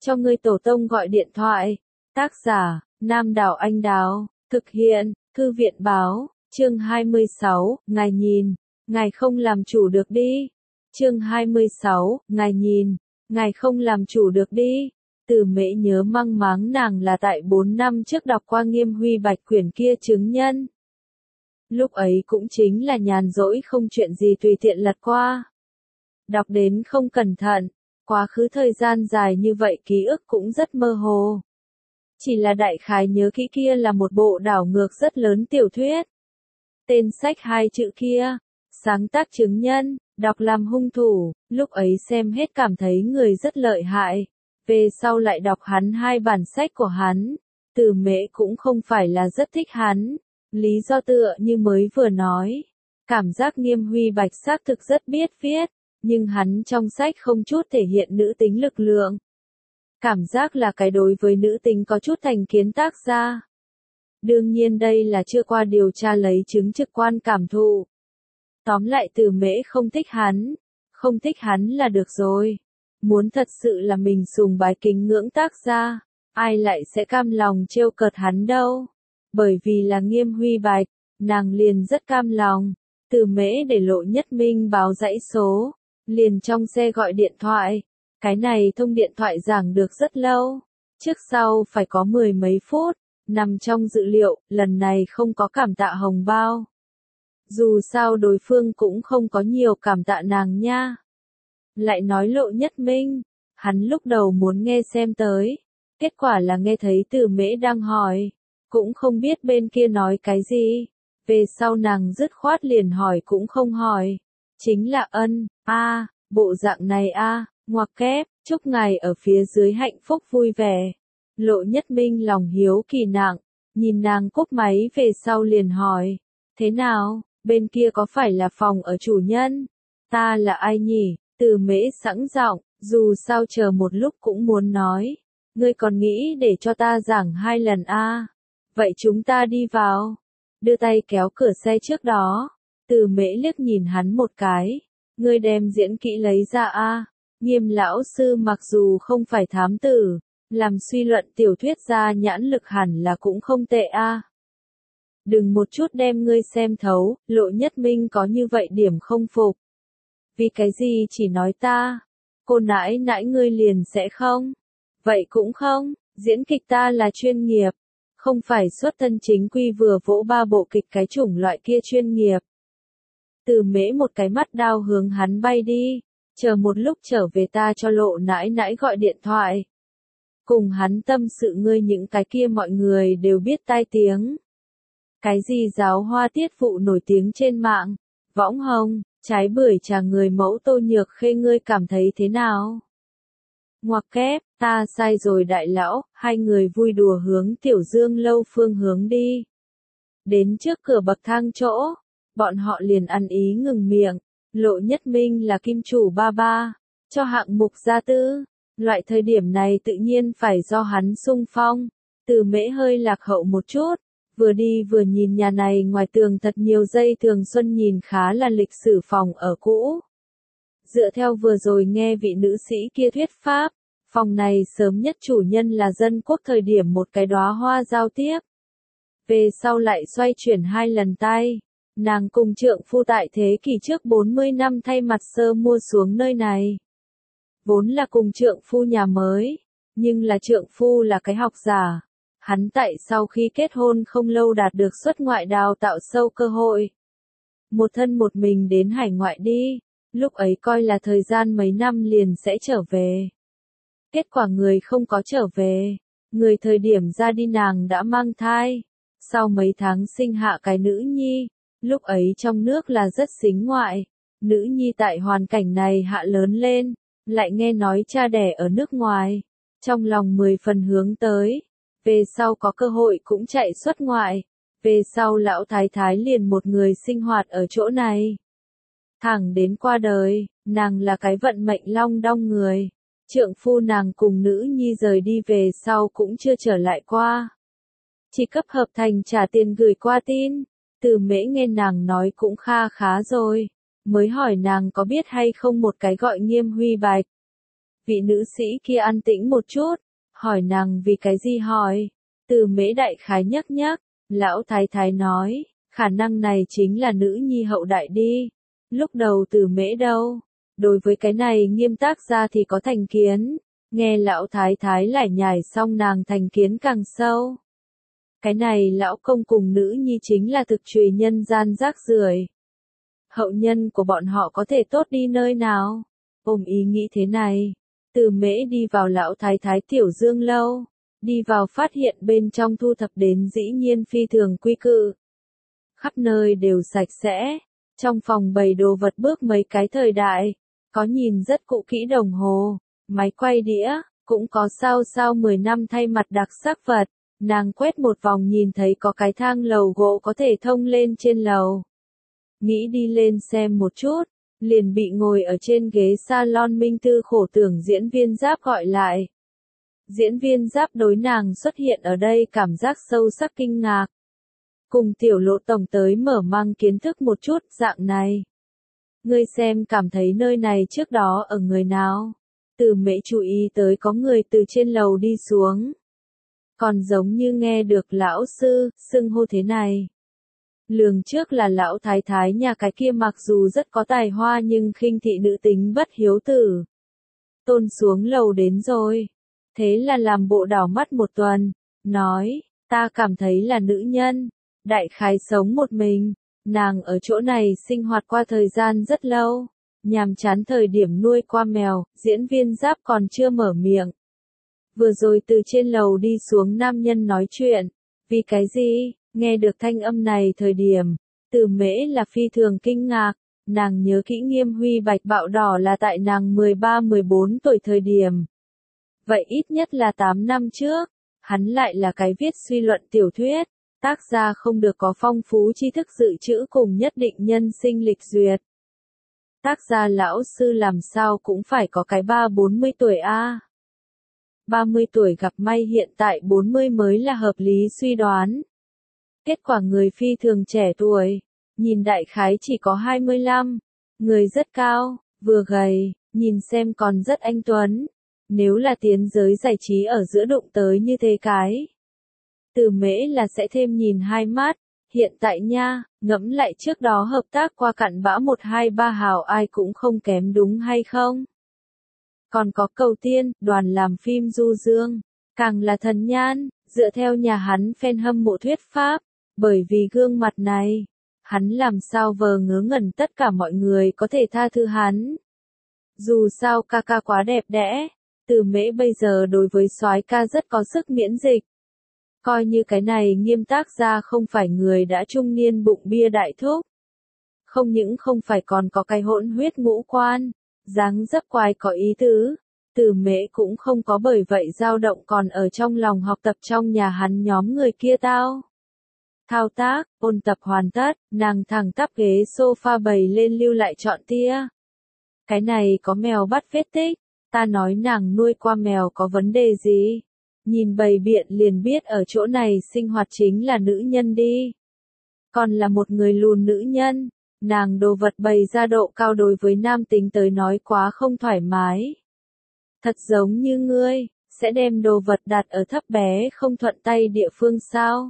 cho ngươi tổ tông gọi điện thoại. Tác giả, Nam Đảo Anh Đào, thực hiện, Thư viện Báo, chương 26, ngài nhìn, ngài không làm chủ được đi. Chương 26, ngài nhìn, ngài không làm chủ được đi. Từ Mễ nhớ mang máng nàng là tại 4 năm trước đọc qua Nghiêm Huy Bạch quyển kia chứng nhân. Lúc ấy cũng chính là nhàn rỗi không chuyện gì tùy tiện lật qua. Đọc đến không cẩn thận, quá khứ thời gian dài như vậy ký ức cũng rất mơ hồ. Chỉ là đại khái nhớ kỹ kia là một bộ đảo ngược rất lớn tiểu thuyết. Tên sách hai chữ kia, sáng tác chứng nhân, đọc làm hung thủ, lúc ấy xem hết cảm thấy người rất lợi hại. Về sau lại đọc hắn hai bản sách của hắn, Từ Mễ cũng không phải là rất thích hắn. Lý do tựa như mới vừa nói, cảm giác Nghiêm Huy Bạch xác thực rất biết viết, nhưng hắn trong sách không chút thể hiện nữ tính lực lượng. Cảm giác là cái đối với nữ tính có chút thành kiến tác gia. Đương nhiên đây là chưa qua điều tra lấy chứng trực quan cảm thụ. Tóm lại Từ Mễ không thích hắn là được rồi. Muốn thật sự là mình sùng bái kính ngưỡng tác gia, ai lại sẽ cam lòng trêu cợt hắn đâu. Bởi vì là Nghiêm Huy Bạch, nàng liền rất cam lòng. Từ Mễ để Lộ Nhất Minh báo dãy số, liền trong xe gọi điện thoại. Cái này thông điện thoại giảng được rất lâu, trước sau phải có 10 mấy phút, nằm trong dự liệu, lần này không có cảm tạ hồng bao. Dù sao đối phương cũng không có nhiều cảm tạ nàng nha. Lại nói Lộ Nhất Minh, hắn lúc đầu muốn nghe xem tới, kết quả là nghe thấy Từ Mễ đang hỏi, cũng không biết bên kia nói cái gì. Về sau nàng dứt khoát liền hỏi cũng không hỏi, chính là bộ dạng này ngoặc kép, chúc ngài ở phía dưới hạnh phúc vui vẻ. Lộ Nhất Minh lòng hiếu kỳ nặng, nhìn nàng cúp máy về sau liền hỏi, thế nào, bên kia có phải là phòng ở chủ nhân? Ta là ai nhỉ? Từ Mễ sẵn giọng, dù sao chờ một lúc cũng muốn nói, ngươi còn nghĩ để cho ta giảng 2 lần vậy chúng ta đi vào. Đưa tay kéo cửa xe trước đó, Từ Mễ liếc nhìn hắn một cái, ngươi đem diễn kỹ lấy ra Nghiêm lão sư mặc dù không phải thám tử, làm suy luận tiểu thuyết ra nhãn lực hẳn là cũng không tệ Đừng một chút đem ngươi xem thấu, Lộ Nhất Minh có như vậy điểm không phục. Vì cái gì chỉ nói ta? Cô nãi nãi ngươi liền sẽ không? Vậy cũng không, diễn kịch ta là chuyên nghiệp, không phải xuất thân chính quy vừa vỗ 3 bộ kịch cái chủng loại kia chuyên nghiệp. Từ Mễ một cái mắt đao hướng hắn bay đi, chờ một lúc trở về ta cho Lộ nãi nãi gọi điện thoại. Cùng hắn tâm sự ngươi những cái kia mọi người đều biết tai tiếng. Cái gì giáo hoa tiết vụ nổi tiếng trên mạng, võng hồng, trái bưởi trà người mẫu Tô Nhược Khê ngươi cảm thấy thế nào? Ngoặc kép, ta sai rồi đại lão, hai người vui đùa hướng Tiểu Dương lâu phương hướng đi. Đến trước cửa bậc thang chỗ, bọn họ liền ăn ý ngừng miệng. Lộ Nhất Minh là kim chủ ba, cho hạng mục gia tư. Loại thời điểm này tự nhiên phải do hắn xung phong. Từ Mễ hơi lạc hậu một chút, vừa đi vừa nhìn nhà này ngoài tường thật nhiều dây thường xuân nhìn khá là lịch sử phòng ở cũ. Dựa theo vừa rồi nghe vị nữ sĩ kia thuyết pháp, phòng này sớm nhất chủ nhân là dân quốc thời điểm một cái đóa hoa giao tiếp. Về sau lại xoay chuyển 2 lần tay. Nàng cùng trượng phu tại thế kỷ trước 40 năm thay mặt sơ mua xuống nơi này. Vốn là cùng trượng phu nhà mới, nhưng là trượng phu là cái học giả. Hắn tại sau khi kết hôn không lâu đạt được xuất ngoại đào tạo sâu cơ hội. Một thân một mình đến hải ngoại đi, lúc ấy coi là thời gian mấy năm liền sẽ trở về. Kết quả người không có trở về, người thời điểm ra đi nàng đã mang thai. Sau mấy tháng sinh hạ cái nữ nhi. Lúc ấy trong nước là rất xính ngoại, nữ nhi tại hoàn cảnh này hạ lớn lên, lại nghe nói cha đẻ ở nước ngoài, trong lòng 10 phần hướng tới, về sau có cơ hội cũng chạy xuất ngoại, về sau lão thái thái liền một người sinh hoạt ở chỗ này. Thẳng đến qua đời, nàng là cái vận mệnh long đong người, trượng phu nàng cùng nữ nhi rời đi về sau cũng chưa trở lại qua. Chỉ cấp hợp thành trả tiền gửi qua tin. Từ Mễ nghe nàng nói cũng kha khá rồi, mới hỏi nàng có biết hay không một cái gọi Nghiêm Huy Bạch. Vị nữ sĩ kia an tĩnh một chút, hỏi nàng vì cái gì hỏi. Từ Mễ đại khái nhắc nhắc, lão thái thái nói, khả năng này chính là nữ nhi hậu đại đi. Lúc đầu Từ Mễ đâu, đối với cái này Nghiêm Tác Gia thì có thành kiến, nghe lão thái thái lải nhải xong nàng thành kiến càng sâu. Cái này lão công cùng nữ nhi chính là thực trùy nhân gian rác rưởi. Hậu nhân của bọn họ có thể tốt đi nơi nào? Ôm ý nghĩ thế này, Từ Mễ đi vào lão thái thái tiểu dương lâu, đi vào phát hiện bên trong thu thập đến dĩ nhiên phi thường quy cự. Khắp nơi đều sạch sẽ, trong phòng bày đồ vật bước mấy cái thời đại, có nhìn rất cũ kỹ đồng hồ, máy quay đĩa, cũng có sao 10 năm thay mặt đặc sắc vật. Nàng quét một vòng nhìn thấy có cái thang lầu gỗ có thể thông lên trên lầu. Nghĩ đi lên xem một chút, liền bị ngồi ở trên ghế salon Minh Tư khổ tưởng diễn viên Giáp gọi lại. Diễn viên Giáp đối nàng xuất hiện ở đây cảm giác sâu sắc kinh ngạc. Cùng tiểu Lộ tổng tới mở mang kiến thức một chút dạng này. Ngươi xem cảm thấy nơi này trước đó ở người nào? Từ Mễ chú ý tới có người từ trên lầu đi xuống. Còn giống như nghe được lão sư, xưng hô thế này. Lường trước là lão thái thái nhà cái kia mặc dù rất có tài hoa nhưng khinh thị nữ tính bất hiếu tử. Tôn xuống lầu đến rồi. Thế là làm bộ đảo mắt một tuần, nói, ta cảm thấy là nữ nhân, đại khái sống một mình, nàng ở chỗ này sinh hoạt qua thời gian rất lâu, nhàm chán thời điểm nuôi qua mèo, diễn viên Giáp còn chưa mở miệng. Vừa rồi từ trên lầu đi xuống nam nhân nói chuyện, vì cái gì, nghe được thanh âm này thời điểm, Từ Mễ là phi thường kinh ngạc, nàng nhớ kỹ Nghiêm Huy Bạch bạo đỏ là tại nàng 13-14 tuổi thời điểm. Vậy ít nhất là 8 năm trước, hắn lại là cái viết suy luận tiểu thuyết, tác gia không được có phong phú tri thức dự trữ cùng nhất định nhân sinh lịch duyệt. Tác gia lão sư làm sao cũng phải có cái 30-40 tuổi a. 30 tuổi gặp may hiện tại 40 mới là hợp lý suy đoán. Kết quả người phi thường trẻ tuổi, nhìn đại khái chỉ có 25, người rất cao, vừa gầy, nhìn xem còn rất anh tuấn. Nếu là tiến giới giải trí ở giữa đụng tới như thế cái. Từ Mễ là sẽ thêm nhìn hai mắt, hiện tại nha, ngẫm lại trước đó hợp tác qua cặn bã 123 hào ai cũng không kém đúng hay không? Còn có Cầu Tiên, đoàn làm phim Du Dương, càng là thần nhan, dựa theo nhà hắn fan hâm mộ thuyết pháp, bởi vì gương mặt này, hắn làm sao vờ ngớ ngẩn tất cả mọi người có thể tha thứ hắn. Dù sao ca ca quá đẹp đẽ, Từ Mễ bây giờ đối với soái ca rất có sức miễn dịch. Coi như cái này Nghiêm Tác Gia không phải người đã trung niên bụng bia đại thúc. Không những không phải còn có cái hỗn huyết ngũ quan, dáng dấp quái có ý tứ. Từ Mễ cũng không có bởi vậy dao động còn ở trong lòng học tập trong nhà hắn nhóm người kia tao. Thao tác, ôn tập hoàn tất, nàng thẳng tắp ghế sofa bày lên lưu lại chọn tia. Cái này có mèo bắt vết tích, ta nói nàng nuôi qua mèo có vấn đề gì? Nhìn bày biện liền biết ở chỗ này sinh hoạt chính là nữ nhân đi. Còn là một người lùn nữ nhân, nàng đồ vật bày ra độ cao đối với nam tính tới nói quá không thoải mái. Thật giống như ngươi, sẽ đem đồ vật đặt ở thấp bé không thuận tay địa phương sao?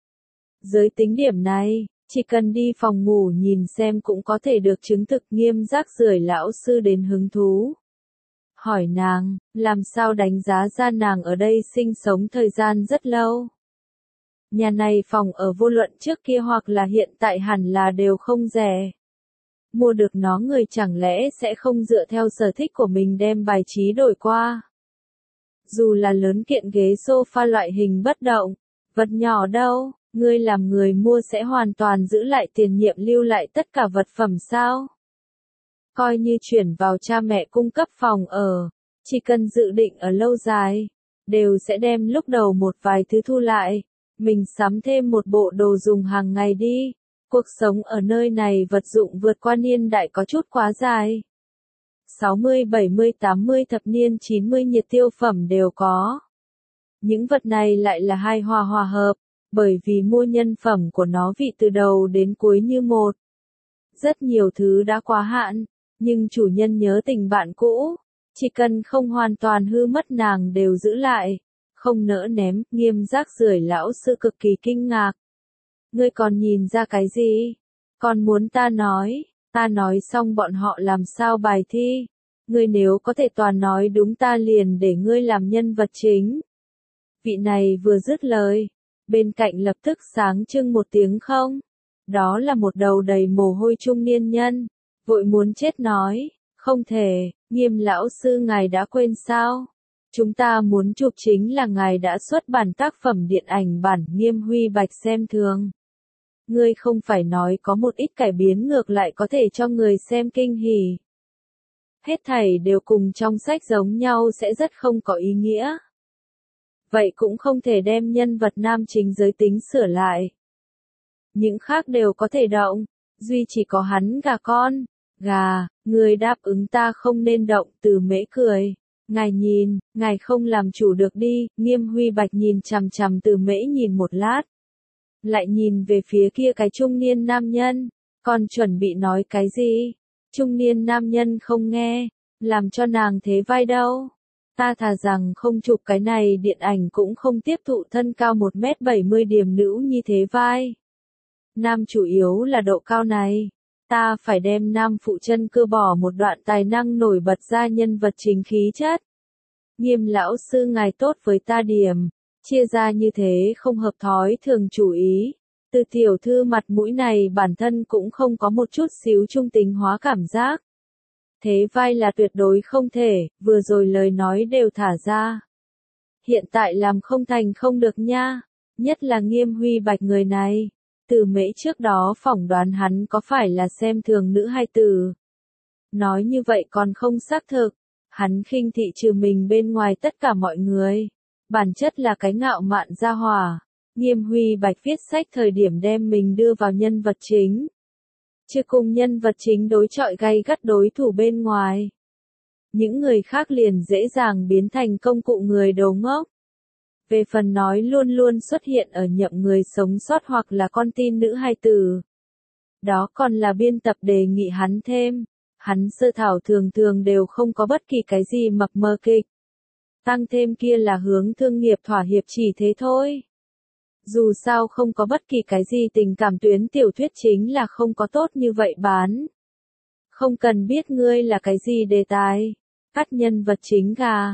Giới tính điểm này, chỉ cần đi phòng ngủ nhìn xem cũng có thể được chứng thực Nghiêm rác rưởi lão sư đến hứng thú. Hỏi nàng, làm sao đánh giá ra nàng ở đây sinh sống thời gian rất lâu. Nhà này phòng ở vô luận trước kia hoặc là hiện tại hẳn là đều không rẻ. Mua được nó người chẳng lẽ sẽ không dựa theo sở thích của mình đem bài trí đổi qua. Dù là lớn kiện ghế sofa loại hình bất động, vật nhỏ đâu, ngươi làm người mua sẽ hoàn toàn giữ lại tiền nhiệm lưu lại tất cả vật phẩm sao? Coi như chuyển vào cha mẹ cung cấp phòng ở, chỉ cần dự định ở lâu dài, đều sẽ đem lúc đầu một vài thứ thu lại, mình sắm thêm một bộ đồ dùng hàng ngày đi. Cuộc sống ở nơi này vật dụng vượt qua niên đại có chút quá dài. 60, 70, 80 thập niên 90 nhiệt tiêu phẩm đều có. Những vật này lại là hai hòa hòa hợp, bởi vì mua nhân phẩm của nó vị từ đầu đến cuối như một. Rất nhiều thứ đã quá hạn, nhưng chủ nhân nhớ tình bạn cũ, chỉ cần không hoàn toàn hư mất nàng đều giữ lại, không nỡ ném. Nghiêm rác rưởi lão sư cực kỳ kinh ngạc. Ngươi còn nhìn ra cái gì? Còn muốn ta nói xong bọn họ làm sao bài thi? Ngươi nếu có thể toàn nói đúng ta liền để ngươi làm nhân vật chính. Vị này vừa dứt lời, bên cạnh lập tức sáng trưng một tiếng không. Đó là một đầu đầy mồ hôi trung niên nhân, vội muốn chết nói, không thể, Nghiêm lão sư ngài đã quên sao? Chúng ta muốn chụp chính là ngài đã xuất bản tác phẩm điện ảnh bản. Nghiêm Huy Bạch xem thường. Ngươi không phải nói có một ít cải biến ngược lại có thể cho người xem kinh hỉ. Hết thảy đều cùng trong sách giống nhau sẽ rất không có ý nghĩa. Vậy cũng không thể đem nhân vật nam chính giới tính sửa lại. Những khác đều có thể động, duy chỉ có hắn gà con. Gà, người đáp ứng ta không nên động. Từ Mễ cười. Ngài nhìn, ngài không làm chủ được đi. Nghiêm Huy Bạch nhìn chằm chằm Từ Mễ nhìn một lát. Lại nhìn về phía kia cái trung niên nam nhân. Còn chuẩn bị nói cái gì? Trung niên nam nhân không nghe. Làm cho nàng thế vai đâu. Ta thà rằng không chụp cái này điện ảnh cũng không tiếp thụ thân cao 1m70 điểm nữ như thế vai. Nam chủ yếu là độ cao này. Ta phải đem nam phụ chân cơ bỏ một đoạn tài năng nổi bật ra nhân vật chính khí chất. Nghiêm lão sư ngài tốt với ta điểm. Chia ra như thế không hợp thói thường chủ ý. Từ tiểu thư mặt mũi này bản thân cũng không có một chút xíu trung tính hóa cảm giác. Thế vai là tuyệt đối không thể, vừa rồi lời nói đều thả ra. Hiện tại làm không thành không được nha, nhất là Nghiêm Huy Bạch người này. Từ Mễ trước đó phỏng đoán hắn có phải là xem thường nữ hay tử. Nói như vậy còn không xác thực, hắn khinh thị trừ mình bên ngoài tất cả mọi người. Bản chất là cái ngạo mạn gia hỏa. Nghiêm Huy Bạch viết sách thời điểm đem mình đưa vào nhân vật chính. Chứ cùng nhân vật chính đối chọi gay gắt đối thủ bên ngoài. Những người khác liền dễ dàng biến thành công cụ người đầu ngốc. Về phần nói luôn luôn xuất hiện ở nhậm người sống sót hoặc là con tin nữ hay tử. Đó còn là biên tập đề nghị hắn thêm. Hắn sơ thảo thường thường đều không có bất kỳ cái gì mập mờ kịch. Tăng thêm kia là hướng thương nghiệp thỏa hiệp chỉ thế thôi. Dù sao không có bất kỳ cái gì tình cảm tuyến tiểu thuyết chính là không có tốt như vậy bán. Không cần biết ngươi là cái gì đề tài. Cắt nhân vật chính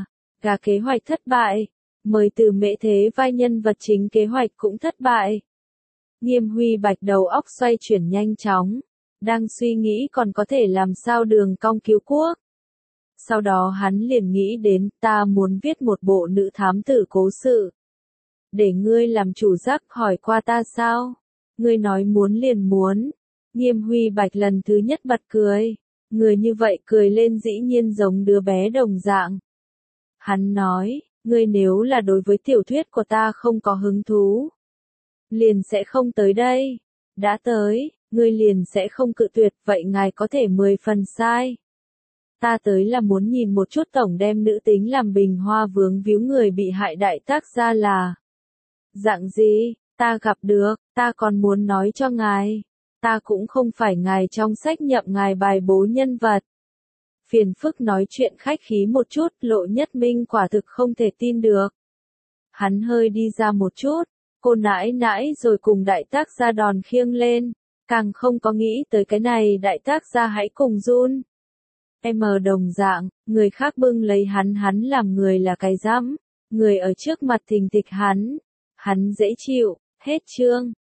gà kế hoạch thất bại. Mời Từ Mễ thế vai nhân vật chính kế hoạch cũng thất bại. Nghiêm Huy Bạch đầu óc xoay chuyển nhanh chóng. Đang suy nghĩ còn có thể làm sao đường cong cứu quốc. Sau đó hắn liền nghĩ đến ta muốn viết một bộ nữ thám tử cố sự. Để ngươi làm chủ giác hỏi qua ta sao? Ngươi nói muốn liền muốn. Nghiêm Huy Bạch lần thứ nhất bật cười. Người như vậy cười lên dĩ nhiên giống đứa bé đồng dạng. Hắn nói, ngươi nếu là đối với tiểu thuyết của ta không có hứng thú. Liền sẽ không tới đây. Đã tới, ngươi liền sẽ không cự tuyệt, vậy ngài có thể 10 phần sai. Ta tới là muốn nhìn một chút tổng đem nữ tính làm bình hoa vướng víu người bị hại đại tác gia là. Dạng gì, ta gặp được, ta còn muốn nói cho ngài. Ta cũng không phải ngài trong sách nhậm ngài bài bố nhân vật. Phiền phức nói chuyện khách khí một chút, Lộ Nhất Minh quả thực không thể tin được. Hắn hơi đi ra một chút, cô nãi nãi rồi cùng đại tác gia đòn khiêng lên, càng không có nghĩ tới cái này đại tác gia hãy cùng run. Em đồng dạng, người khác bưng lấy hắn làm người là cái rắm, người ở trước mặt thình thịch hắn dễ chịu, hết chương.